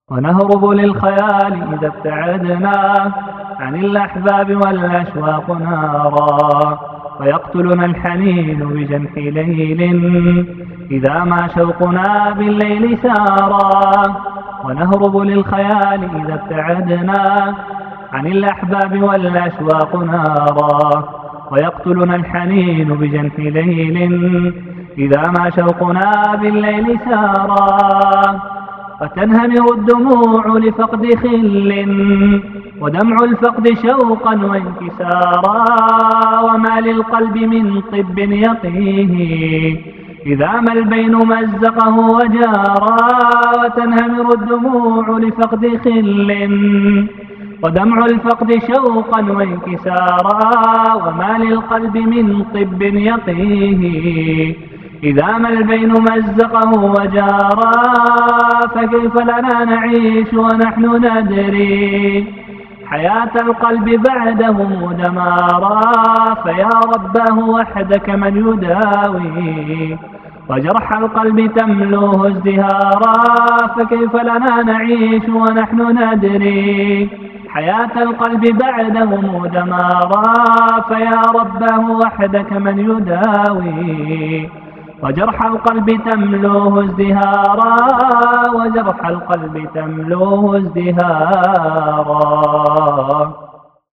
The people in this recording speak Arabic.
ونهرب للخيال إذا ابتعدنا عن الأحباب والأشواق نارا، ويقتلنا الحنين بجنح ليل إذا ما شوقنا بالليل سارا. ونهرب للخيال إذا ابتعدنا عن الأحباب والأشواق نارا، ويقتلنا الحنين بجنح ليل إذا ما شوقنا بالليل سارا. وتنهمر الدموع لفقد خل ودمع الفقد شوقا وانكسارا، وما للقلب من طب يقيه إذا ما البين مزقه وجارا. وتنهمر الدموع لفقد خل ودمع الفقد شوقا وانكسارا، وما للقلب من طب يقيه إذا ما البين مزقه وجارا. فكيف لنا نعيش ونحن ندري حياة القلب بعده دمارا، فيا رباه وحدك من يداوي وجرح القلب تملوه ازدهارا. فكيف لنا نعيش ونحن ندري حياة القلب بعده دمارا، فيا رباه وحدك من يداوي وجرح القلب تملوه ازدهارا، وجرح القلب تملوه ازدهارا.